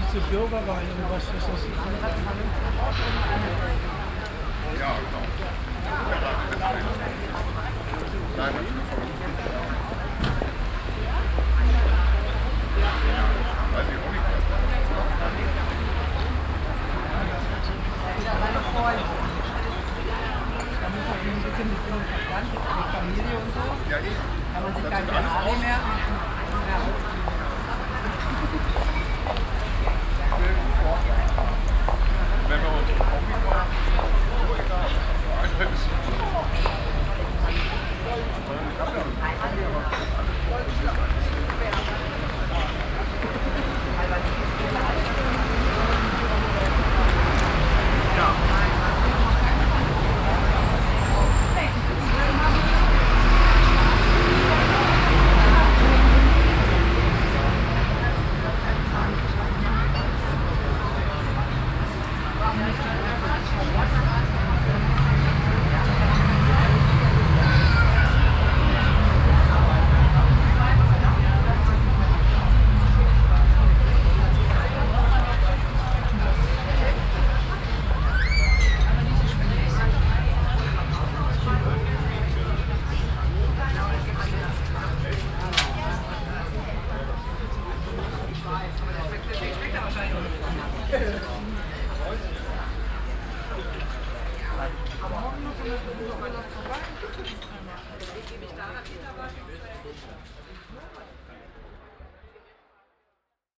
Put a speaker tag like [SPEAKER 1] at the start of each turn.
[SPEAKER 1] diese Bürgerweih oder was ist das?
[SPEAKER 2] Ja, genau. Nein, weiß ich auch nicht, was das
[SPEAKER 3] Da muss man ein bisschen mit so einem Verstand, mit Familie und so.
[SPEAKER 2] ja, eh.
[SPEAKER 3] Kann man sich
[SPEAKER 2] Das
[SPEAKER 3] gar
[SPEAKER 2] sind
[SPEAKER 3] nicht
[SPEAKER 2] alles
[SPEAKER 3] Haare mehr. Ja.
[SPEAKER 2] Wenn wir unsere Kombi kaufen, so egal. Einfach ein bisschen. Ich habe ja eine Kombi, aber
[SPEAKER 3] Aber der schmeckt ja wahrscheinlich auch nicht.